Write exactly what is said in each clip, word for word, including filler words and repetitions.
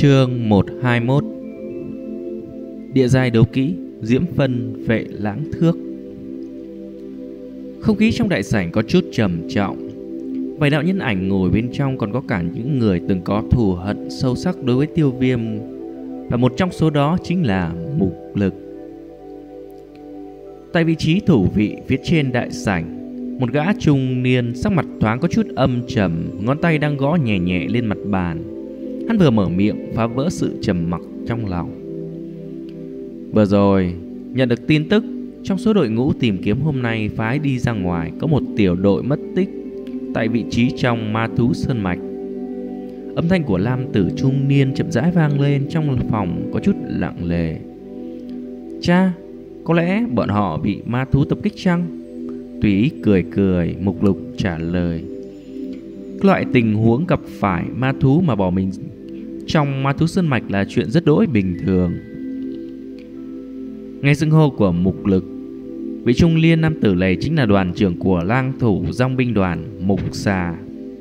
Chương một trăm hai mươi mốt. Địa giai đấu kỹ, diễm phân vệ lãng thước. Không khí trong đại sảnh có chút trầm trọng. Vài đạo nhân ảnh ngồi bên trong, còn có cả những người từng có thù hận sâu sắc đối với Tiêu Viêm, và một trong số đó chính là Mục Lực. Tại vị trí thủ vị phía trên đại sảnh, một gã trung niên sắc mặt thoáng có chút âm trầm, ngón tay đang gõ nhẹ nhẹ lên mặt bàn. Hắn vừa mở miệng phá vỡ sự trầm mặc trong lòng. Vừa rồi nhận được tin tức, trong số đội ngũ tìm kiếm hôm nay phái đi ra ngoài có một tiểu đội mất tích tại vị trí trong ma thú sơn mạch. Âm thanh của nam tử trung niên chậm rãi vang lên trong phòng có chút lặng lề. Cha, có lẽ bọn họ bị ma thú tập kích chăng? Tùy ý cười cười, Mục Lục trả lời. Loại tình huống gặp phải ma thú mà bỏ mình trong ma thú sơn mạch là chuyện rất đỗi bình thường. Nghe xưng hô của Mục Lực, vị trung niên nam tử này chính là đoàn trưởng của lang thủ dòng binh đoàn Mục Xà.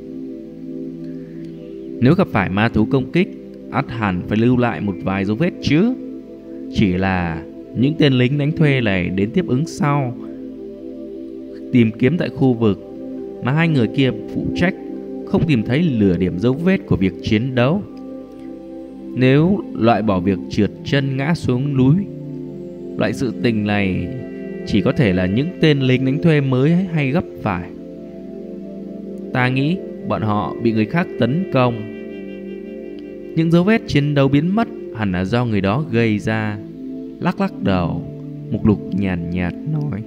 Nếu gặp phải ma thú công kích, ắt hẳn phải lưu lại một vài dấu vết chứ. Chỉ là những tên lính đánh thuê này đến tiếp ứng sau, tìm kiếm tại khu vực mà hai người kia phụ trách, không tìm thấy nửa điểm dấu vết của việc chiến đấu. Nếu loại bỏ việc trượt chân ngã xuống núi, loại sự tình này chỉ có thể là những tên lính đánh thuê mới hay gấp phải. Ta nghĩ bọn họ bị người khác tấn công. Những dấu vết chiến đấu biến mất hẳn là do người đó gây ra. Lắc lắc đầu, Mục Lục nhàn nhạt, nhạt nói.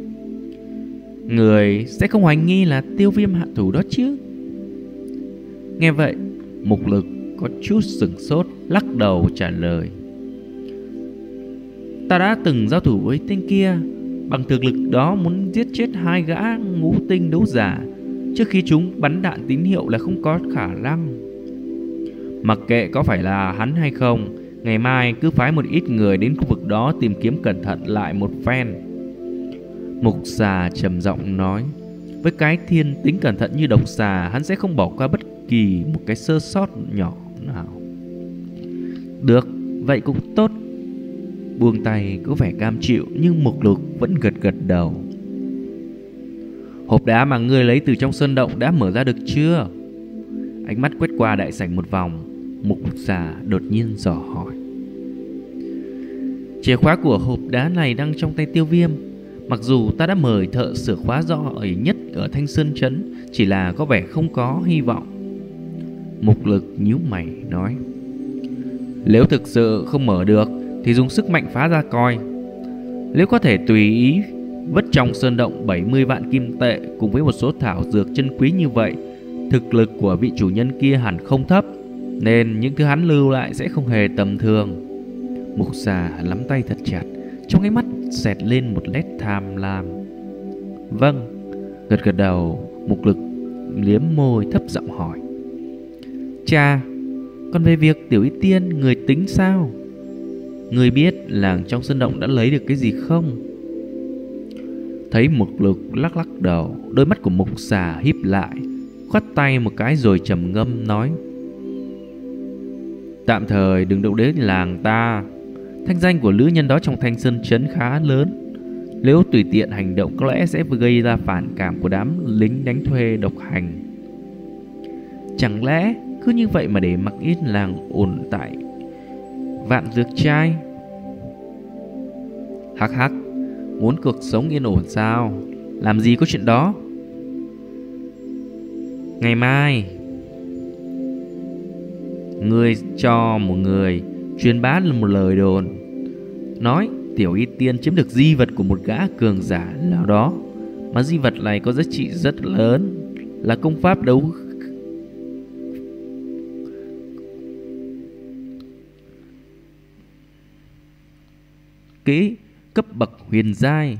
Người sẽ không hoài nghi là Tiêu Viêm hạ thủ đó chứ? Nghe vậy, Mục Lực có chút sửng sốt, lắc đầu trả lời. Ta đã từng giao thủ với tên kia, bằng thực lực đó muốn giết chết hai gã ngũ tinh đấu giả trước khi chúng bắn đạn tín hiệu là không có khả năng. Mặc kệ có phải là hắn hay không, ngày mai cứ phái một ít người đến khu vực đó tìm kiếm cẩn thận lại một phen. Mục Xà trầm giọng nói. Với cái thiên tính cẩn thận như độc xà, hắn sẽ không bỏ qua bất kỳ một cái sơ sót nhỏ nào. Được, vậy cũng tốt. Buông tay có vẻ cam chịu, nhưng Mục Lục vẫn gật gật đầu. Hộp đá mà ngươi lấy từ trong sơn động đã mở ra được chưa? Ánh mắt quét qua đại sảnh một vòng, Mục Xà đột nhiên dò hỏi. Chìa khóa của hộp đá này đang trong tay Tiêu Viêm. Mặc dù ta đã mời thợ sửa khóa giỏi nhất ở Thanh Sơn Trấn, chỉ là có vẻ không có hy vọng. Mục Lực nhíu mày nói. Nếu thực sự không mở được thì dùng sức mạnh phá ra coi. Nếu có thể tùy ý vứt trong sơn động bảy mươi vạn kim tệ cùng với một số thảo dược chân quý như vậy, thực lực của vị chủ nhân kia hẳn không thấp, nên những thứ hắn lưu lại sẽ không hề tầm thường. Mục Xà nắm tay thật chặt, trong ánh mắt xẹt lên một nét tham lam. Vâng, gật gật đầu, Mục Lực liếm môi thấp giọng hỏi. Cha, còn về việc Tiểu Y Tiên người tính sao? Người biết làng trong sơn động đã lấy được cái gì không? Thấy Mục Lực lắc lắc đầu, đôi mắt của Mục Xà híp lại, khoát tay một cái rồi trầm ngâm nói. Tạm thời đừng động đến làng ta. Thanh danh của nữ nhân đó trong Thanh Sơn Trấn khá lớn. Nếu tùy tiện hành động có lẽ sẽ gây ra phản cảm của đám lính đánh thuê độc hành. Chẳng lẽ cứ như vậy mà để mặc ít làng ổn tại Vạn Dược Trai? Hắc hắc, muốn cuộc sống yên ổn sao? Làm gì có chuyện đó. Ngày mai ngươi cho một người truyền bá một lời đồn, nói Tiểu Y Tiên chiếm được di vật của một gã cường giả nào đó, mà di vật này có giá trị rất lớn, là công pháp đấu kỹ cấp bậc huyền giai.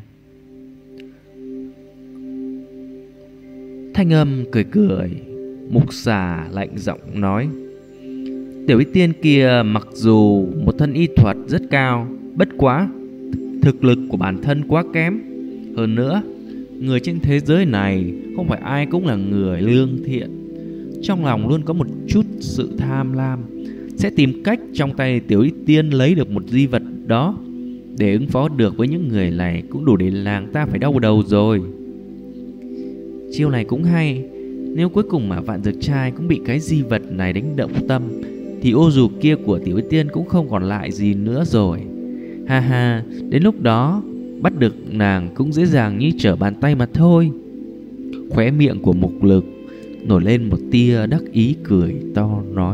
Thanh âm cười cười, Mục Xà lạnh giọng nói. Tiểu Y Tiên kia mặc dù một thân y thuật rất cao, bất quá thực lực của bản thân quá kém. Hơn nữa, người trên thế giới này không phải ai cũng là người lương thiện. Trong lòng luôn có một chút sự tham lam, sẽ tìm cách trong tay Tiểu Y Tiên lấy được một di vật đó. Để ứng phó được với những người này cũng đủ để làng ta phải đau đầu rồi. Chiêu này cũng hay. Nếu cuối cùng mà Vạn Dược Trai cũng bị cái di vật này đánh động tâm, thì ô dù kia của Tiểu Y Tiên cũng không còn lại gì nữa rồi. Ha ha, đến lúc đó bắt được nàng cũng dễ dàng như trở bàn tay mà thôi. Khóe miệng của Mục Lực nổi lên một tia đắc ý, cười to nói.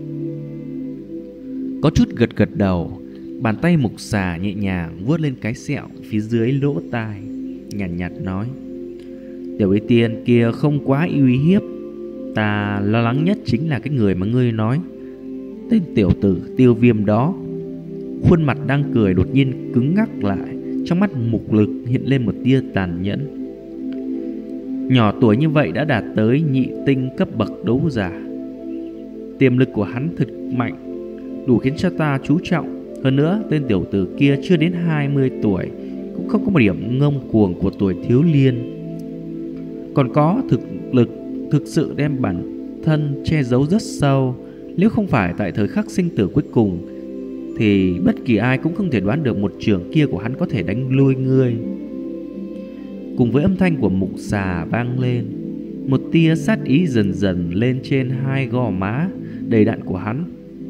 Có chút gật gật đầu. Bàn tay Mục Xà nhẹ nhàng vuốt lên cái sẹo phía dưới lỗ tai, nhàn nhạt, nhạt nói. Tiểu Y Tiên kia không quá uy hiếp. Ta lo lắng nhất chính là cái người mà ngươi nói, tên tiểu tử Tiêu Viêm đó. Khuôn mặt đang cười đột nhiên cứng ngắc lại. Trong mắt Mục Lực hiện lên một tia tàn nhẫn. Nhỏ tuổi như vậy đã đạt tới nhị tinh cấp bậc đấu giả. Tiềm lực của hắn thật mạnh, đủ khiến cho ta chú trọng. Hơn nữa, tên tiểu tử kia chưa đến hai mươi tuổi, cũng không có một điểm ngông cuồng của tuổi thiếu niên, còn có thực lực thực sự đem bản thân che giấu rất sâu. Nếu không phải tại thời khắc sinh tử cuối cùng, thì bất kỳ ai cũng không thể đoán được một trường kia của hắn có thể đánh lui ngươi. Cùng với âm thanh của Mục Xà vang lên, một tia sát ý dần dần lên trên hai gò má đầy đặn của hắn.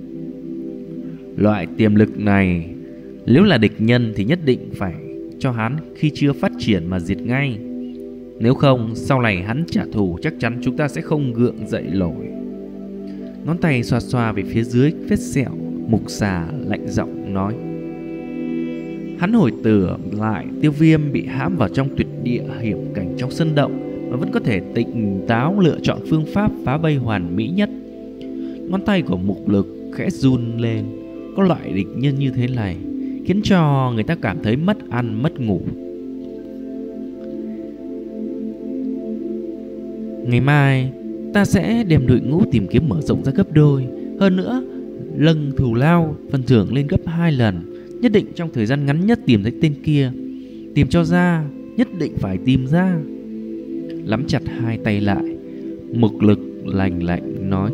Loại tiềm lực này, nếu là địch nhân thì nhất định phải cho hắn khi chưa phát triển mà diệt ngay. Nếu không, sau này hắn trả thù chắc chắn chúng ta sẽ không gượng dậy nổi. Ngón tay xoa xoa về phía dưới vết sẹo, Mục Xà lạnh giọng nói. Hắn hồi tưởng lại Tiêu Viêm bị hãm vào trong tuyệt địa hiểm cảnh trong sân động, mà vẫn có thể tỉnh táo lựa chọn phương pháp phá vây hoàn mỹ nhất. Ngón tay của Mục Lực khẽ run lên. Có loại địch nhân như thế này khiến cho người ta cảm thấy mất ăn mất ngủ. Ngày mai ta sẽ đem đội ngũ tìm kiếm mở rộng ra gấp đôi. Hơn nữa, lần thù lao phần thưởng lên gấp hai lần. Nhất định trong thời gian ngắn nhất tìm thấy tên kia. Tìm cho ra, nhất định phải tìm ra. Nắm chặt hai tay lại, Mục Lực lạnh lạnh nói.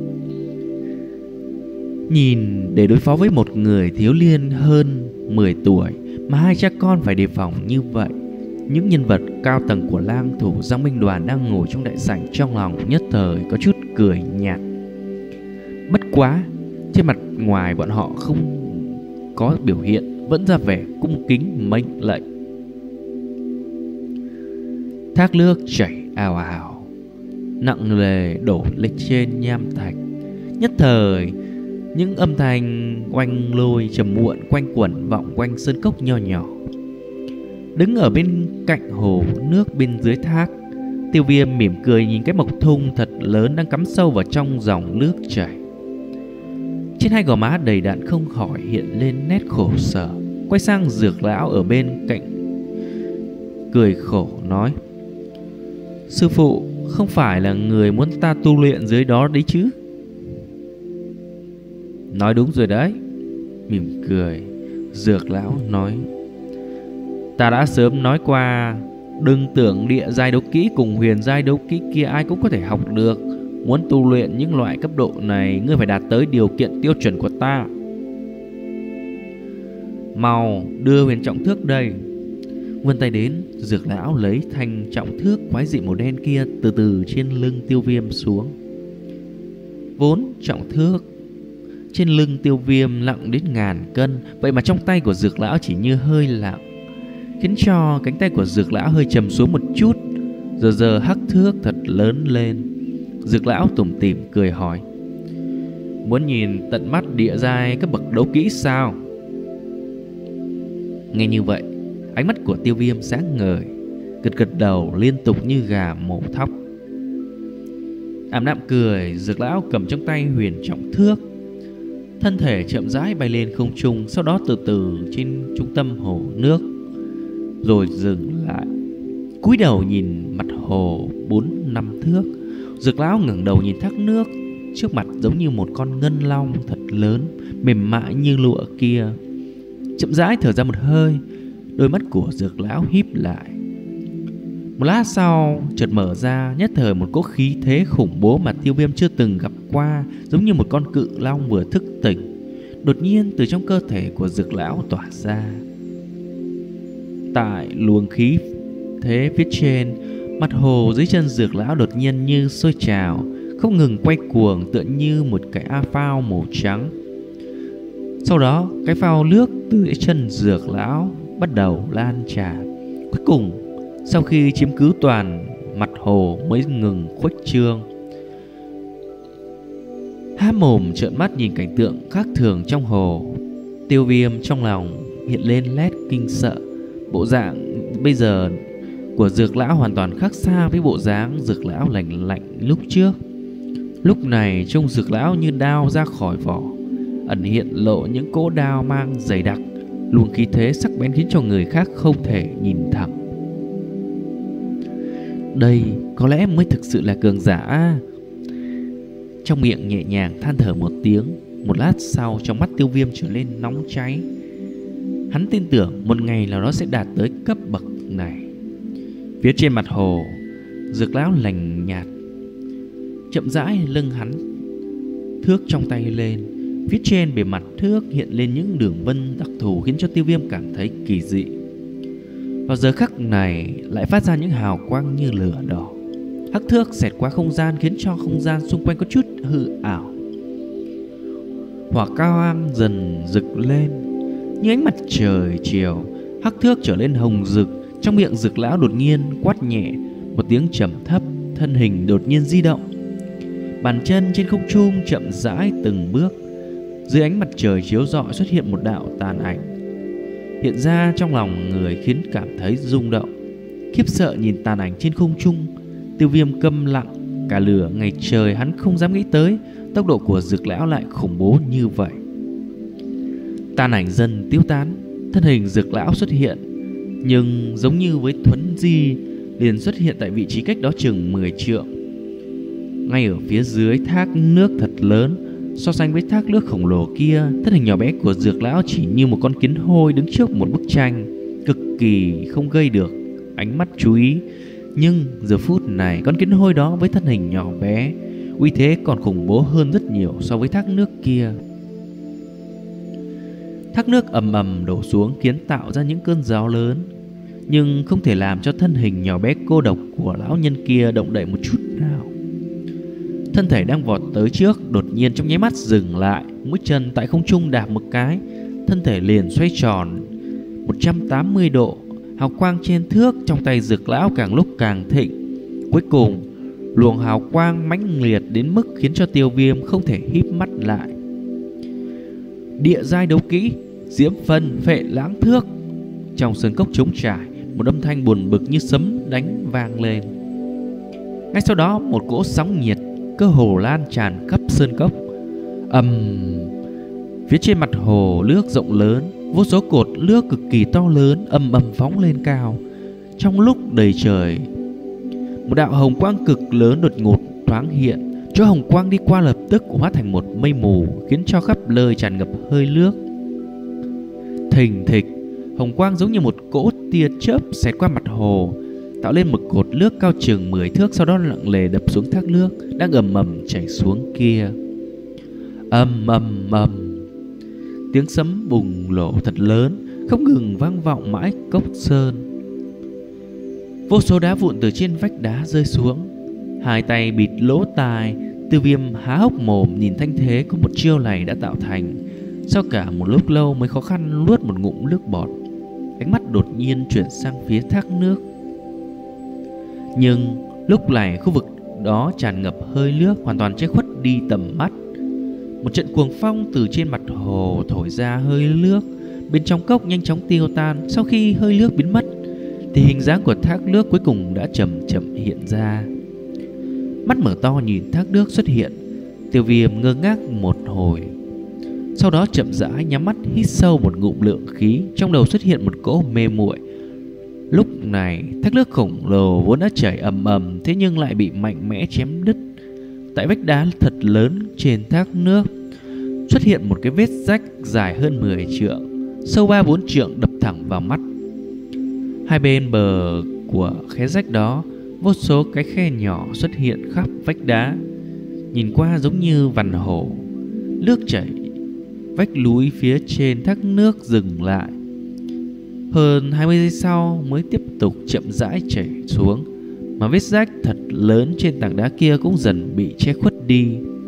Nhìn để đối phó với một người thiếu niên hơn mười tuổi mà hai cha con phải đề phòng như vậy, những nhân vật cao tầng của lang thủ Giang Minh Đoàn đang ngồi trong đại sảnh trong lòng nhất thời có chút cười nhạt. Bất quá, trên mặt ngoài bọn họ không có biểu hiện, vẫn ra vẻ cung kính mệnh lệnh. Thác nước chảy ào ào, nặng nề đổ lên trên nham thạch. Nhất thời, những âm thanh oanh lôi trầm muộn quanh quẩn vọng quanh sơn cốc nho nhỏ. Đứng ở bên cạnh hồ nước bên dưới thác, Tiêu Viêm mỉm cười nhìn cái mộc thung thật lớn đang cắm sâu vào trong dòng nước chảy. Trên hai gò má đầy đặn không khỏi hiện lên nét khổ sở. Quay sang Dược lão ở bên cạnh, cười khổ nói. Sư phụ không phải là người muốn ta tu luyện dưới đó đấy chứ? Nói đúng rồi đấy. Mỉm cười, Dược lão nói. Ta đã sớm nói qua, đừng tưởng địa giai đấu kỹ cùng huyền giai đấu kỹ kia ai cũng có thể học được. Muốn tu luyện những loại cấp độ này, ngươi phải đạt tới điều kiện tiêu chuẩn của ta. Mau đưa huyền trọng thước đây. Vươn tay đến, Dược lão lấy thanh trọng thước quái dị màu đen kia từ từ trên lưng Tiêu Viêm xuống. Vốn trọng thước trên lưng Tiêu Viêm nặng đến ngàn cân, vậy mà trong tay của Dược lão chỉ như hơi lặng, khiến cho cánh tay của Dược lão hơi trầm xuống một chút. Giờ giờ hắc thước thật lớn lên. Dược lão tủm tỉm cười hỏi. Muốn nhìn tận mắt địa giai các bậc đấu kỹ sao? Nghe như vậy, ánh mắt của Tiêu Viêm sáng ngời, gật gật đầu liên tục như gà mổ thóc. Ảm đạm cười, Dược lão cầm trong tay huyền trọng thước, thân thể chậm rãi bay lên không trung, sau đó từ từ trên trung tâm hồ nước, rồi dừng lại, cúi đầu nhìn mặt hồ bốn năm thước. Dược lão ngẩng đầu nhìn thác nước trước mặt giống như một con ngân long thật lớn, mềm mại như lụa kia. Chậm rãi thở ra một hơi, đôi mắt của Dược lão híp lại. Một lát sau chợt mở ra, nhất thời một cỗ khí thế khủng bố mà Tiêu Viêm chưa từng gặp qua, giống như một con cự long vừa thức tỉnh, đột nhiên từ trong cơ thể của Dược lão tỏa ra. Tại luồng khí thế phía trên, mặt hồ dưới chân Dược lão đột nhiên như sôi trào, không ngừng quay cuồng tựa như một cái a phao màu trắng. Sau đó cái phao nước từ dưới chân Dược lão bắt đầu lan tràn. Cuối cùng sau khi chiếm cứ toàn mặt hồ mới ngừng khuếch trương. Há mồm trợn mắt nhìn cảnh tượng khác thường trong hồ, Tiêu Viêm trong lòng hiện lên nét kinh sợ. Bộ dạng bây giờ của Dược lão hoàn toàn khác xa với bộ dáng Dược lão lạnh lạnh lúc trước. Lúc này trông Dược lão như đao ra khỏi vỏ, ẩn hiện lộ những cỗ đao mang dày đặc, luồng khí thế sắc bén khiến cho người khác không thể nhìn thẳng. Đây có lẽ mới thực sự là cường giả. Trong miệng nhẹ nhàng than thở một tiếng. Một lát sau trong mắt Tiêu Viêm trở lên nóng cháy. Hắn tin tưởng một ngày nào đó sẽ đạt tới cấp bậc này. Phía trên mặt hồ, Dược lão lành nhạt chậm rãi lưng hắn thước trong tay lên. Phía trên bề mặt thước hiện lên những đường vân đặc thù khiến cho Tiêu Viêm cảm thấy kỳ dị. Vào giờ khắc này lại phát ra những hào quang như lửa đỏ. Hắc thước xẹt qua không gian khiến cho không gian xung quanh có chút hư ảo. Hỏa cao am dần rực lên như ánh mặt trời chiều. Hắc thước trở lên hồng rực. Trong miệng Dược lão đột nhiên quát nhẹ một tiếng trầm thấp, thân hình đột nhiên di động. Bàn chân trên không trung chậm rãi từng bước. Dưới ánh mặt trời chiếu rọi xuất hiện một đạo tàn ảnh hiện ra trong lòng người khiến cảm thấy rung động. Khiếp sợ nhìn tàn ảnh trên không trung, Tiêu Viêm câm lặng. Cả lửa ngày trời hắn không dám nghĩ tới tốc độ của Dược lão lại khủng bố như vậy. Tàn ảnh dần tiêu tán, thân hình Dược lão xuất hiện, nhưng giống như với thuấn di liền xuất hiện tại vị trí cách đó chừng mười trượng, ngay ở phía dưới thác nước thật lớn. So sánh với thác nước khổng lồ kia, thân hình nhỏ bé của Dược lão chỉ như một con kiến hôi đứng trước một bức tranh, cực kỳ không gây được ánh mắt chú ý. Nhưng giờ phút này con kiến hôi đó với thân hình nhỏ bé, uy thế còn khủng bố hơn rất nhiều so với thác nước kia. Thác nước ầm ầm đổ xuống khiến tạo ra những cơn gió lớn, nhưng không thể làm cho thân hình nhỏ bé cô độc của lão nhân kia động đậy một chút nào. Thân thể đang vọt tới trước đột nhiên trong nháy mắt dừng lại, mũi chân tại không trung đạp một cái, thân thể liền xoay tròn một trăm tám mươi độ. Hào quang trên thước trong tay Dược lão càng lúc càng thịnh. Cuối cùng luồng hào quang mãnh liệt đến mức khiến cho Tiêu Viêm không thể híp mắt lại. Địa giai đấu kỹ Diễm Phân Phệ Lãng Thước. Trong sơn cốc trống trải, một âm thanh buồn bực như sấm đánh vang lên. Ngay sau đó một cỗ sóng nhiệt cơ hồ lan tràn khắp sơn cốc. Ầm um, phía trên mặt hồ nước rộng lớn, vô số cột nước cực kỳ to lớn ầm ầm phóng lên cao. Trong lúc đầy trời, một đạo hồng quang cực lớn đột ngột thoáng hiện. Chỗ hồng quang đi qua lập tức hóa thành một mây mù, khiến cho khắp nơi tràn ngập hơi nước. Thình thịch, hồng quang giống như một cỗ tia chớp xẹt qua mặt hồ, tạo lên một cột nước cao chừng mười thước, sau đó lặng lề đập xuống thác nước đang ầm ầm chảy xuống kia. Ầm ầm ầm, tiếng sấm bùng nổ thật lớn không ngừng vang vọng mãi cốc sơn. Vô số đá vụn từ trên vách đá rơi xuống. Hai tay bịt lỗ tai, Tiêu Viêm há hốc mồm nhìn thanh thế của một chiêu này đã tạo thành. Sau cả một lúc lâu mới khó khăn nuốt một ngụm nước bọt. Ánh mắt đột nhiên chuyển sang phía thác nước. Nhưng lúc này khu vực đó tràn ngập hơi nước, hoàn toàn che khuất đi tầm mắt. Một trận cuồng phong từ trên mặt hồ thổi ra, hơi nước bên trong cốc nhanh chóng tiêu tan. Sau khi hơi nước biến mất thì hình dáng của thác nước cuối cùng đã chậm chậm hiện ra. Mắt mở to nhìn thác nước xuất hiện, Tiêu Viêm ngơ ngác một hồi, sau đó chậm rãi nhắm mắt hít sâu một ngụm lượng khí. Trong đầu xuất hiện một cỗ mê muội. Lúc này thác nước khổng lồ vốn đã chảy ầm ầm, thế nhưng lại bị mạnh mẽ chém đứt. Tại vách đá thật lớn trên thác nước xuất hiện một cái vết rách dài hơn mười trượng, sâu ba bốn trượng, đập thẳng vào mắt. Hai bên bờ của khe rách đó, vô số cái khe nhỏ xuất hiện khắp vách đá, nhìn qua giống như vằn hổ. Nước chảy vách núi phía trên thác nước dừng lại. Hơn hai mươi giây sau mới tiếp tục chậm rãi chảy xuống, mà vết rách thật lớn trên tảng đá kia cũng dần bị che khuất đi.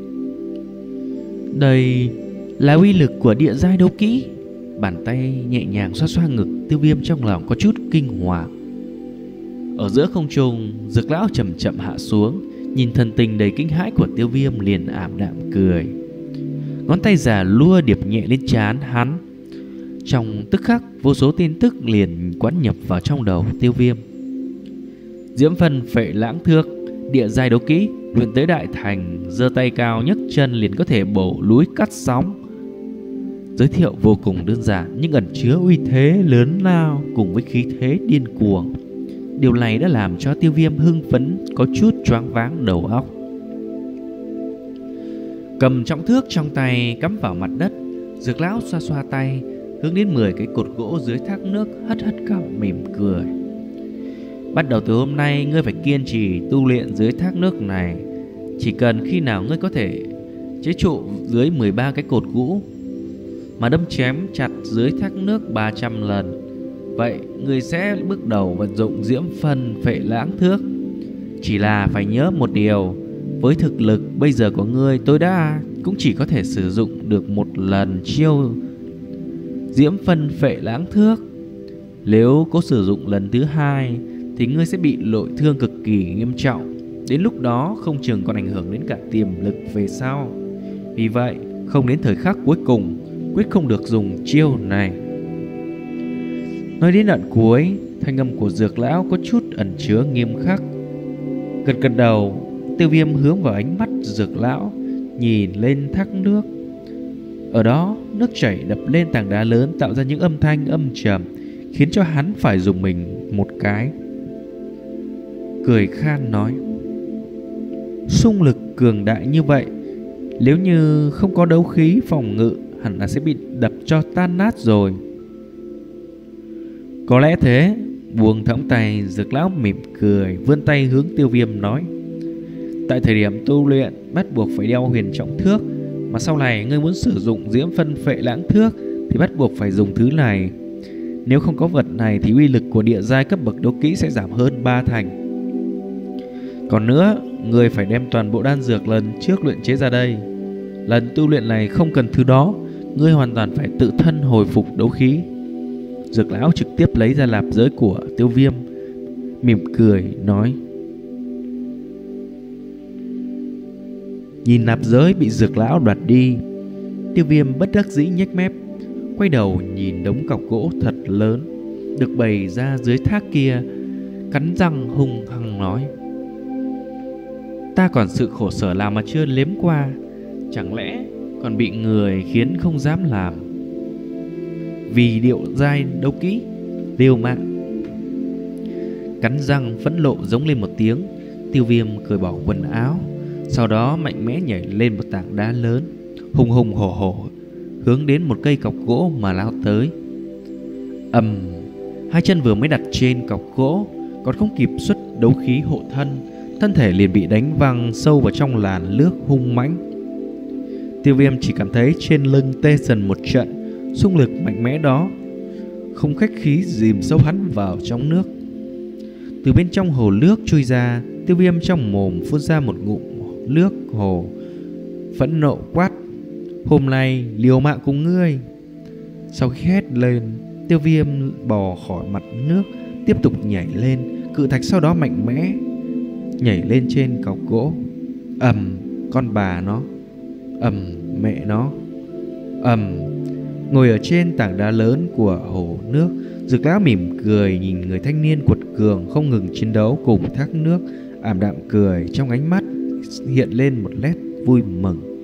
Đây là uy lực của địa giai đấu kỹ. Bàn tay nhẹ nhàng xoa xoa ngực, Tiêu Viêm trong lòng có chút kinh hoàng. Ở giữa không trung, Dược lão chậm chậm hạ xuống, nhìn thần tình đầy kinh hãi của Tiêu Viêm liền ảm đạm cười. Ngón tay già lua điệp nhẹ lên trán hắn. Trong tức khắc, vô số tin tức liền quán nhập vào trong đầu Tiêu Viêm. Diễm phân phệ lãng thước, địa giai đấu kỹ, luyện tới đại thành, giơ tay cao nhấc chân liền có thể bổ núi cắt sóng. Giới thiệu vô cùng đơn giản nhưng ẩn chứa uy thế lớn lao cùng với khí thế điên cuồng. Điều này đã làm cho Tiêu Viêm hưng phấn, có chút choáng váng đầu óc. Cầm trọng thước trong tay cắm vào mặt đất, Dược lão xoa xoa tay, hướng đến mười cái cột gỗ dưới thác nước, hất hất cằm mỉm cười. Bắt đầu từ hôm nay, ngươi phải kiên trì tu luyện dưới thác nước này. Chỉ cần khi nào ngươi có thể chế trụ dưới mười ba cái cột gỗ mà đâm chém chặt dưới thác nước ba trăm lần, vậy ngươi sẽ bước đầu vận dụng diễm phân phệ lãng thước. Chỉ là phải nhớ một điều, với thực lực bây giờ của ngươi, tối đa cũng chỉ có thể sử dụng được một lần chiêu diễm phân phệ lãng thước. Nếu có sử dụng lần thứ hai thì ngươi sẽ bị nội thương cực kỳ nghiêm trọng. Đến lúc đó không chừng còn ảnh hưởng đến cả tiềm lực về sau. Vì vậy, không đến thời khắc cuối cùng, quyết không được dùng chiêu này. Nói đến đoạn cuối, thanh âm của Dược lão có chút ẩn chứa nghiêm khắc. Gật gật đầu, Tiêu Viêm hướng vào ánh mắt Dược lão, nhìn lên thác nước. Ở đó, nước chảy đập lên tảng đá lớn tạo ra những âm thanh âm trầm, khiến cho hắn phải dùng mình một cái. Cười khan nói: xung lực cường đại như vậy, nếu như không có đấu khí phòng ngự, hẳn là sẽ bị đập cho tan nát rồi. Có lẽ thế. Buông thõng tay, Dược lão mỉm cười, vươn tay hướng Tiêu Viêm nói: tại thời điểm tu luyện bắt buộc phải đeo huyền trọng thước, mà sau này ngươi muốn sử dụng diễm phân phệ lãng thước thì bắt buộc phải dùng thứ này. Nếu không có vật này thì uy lực của địa giai cấp bậc đấu kỹ sẽ giảm hơn ba thành. Còn nữa, ngươi phải đem toàn bộ đan dược lần trước luyện chế ra đây. Lần tu luyện này không cần thứ đó, ngươi hoàn toàn phải tự thân hồi phục đấu khí. Dược lão trực tiếp lấy ra nạp giới của Tiêu Viêm, mỉm cười nói. Nhìn nạp giới bị Dược lão đoạt đi, Tiêu Viêm bất đắc dĩ nhếch mép, quay đầu nhìn đống cọc gỗ thật lớn được bày ra dưới thác kia, cắn răng hung hăng nói: ta còn sự khổ sở làm mà chưa nếm qua, chẳng lẽ còn bị người khiến không dám làm? Vì điệu giai đấu kỹ, liều mạng. Cắn răng phẫn nộ giống lên một tiếng, Tiêu Viêm cởi bỏ quần áo, sau đó mạnh mẽ nhảy lên một tảng đá lớn, hùng hùng hổ hổ hướng đến một cây cọc gỗ mà lao tới. Ầm, hai chân vừa mới đặt trên cọc gỗ, còn không kịp xuất đấu khí hộ thân, thân thể liền bị đánh văng sâu vào trong làn nước hung mãnh. Tiêu Viêm chỉ cảm thấy trên lưng tê dần một trận, xung lực mạnh mẽ đó không khách khí dìm sâu hắn vào trong nước. Từ bên trong hồ nước trôi ra, Tiêu Viêm trong mồm phun ra một ngụm nước hồ, phẫn nộ quát: hôm nay liều mạng cùng ngươi. Sau khi hét lên, Tiêu Viêm bò khỏi mặt nước, tiếp tục nhảy lên cự thạch, sau đó mạnh mẽ nhảy lên trên cọc gỗ. Ầm, con bà nó, ầm mẹ nó, ầm. Ngồi ở trên tảng đá lớn của hồ nước, Dược lão mỉm cười nhìn người thanh niên quật cường không ngừng chiến đấu cùng thác nước, ảm đạm cười, trong ánh mắt hiện lên một nét vui mừng.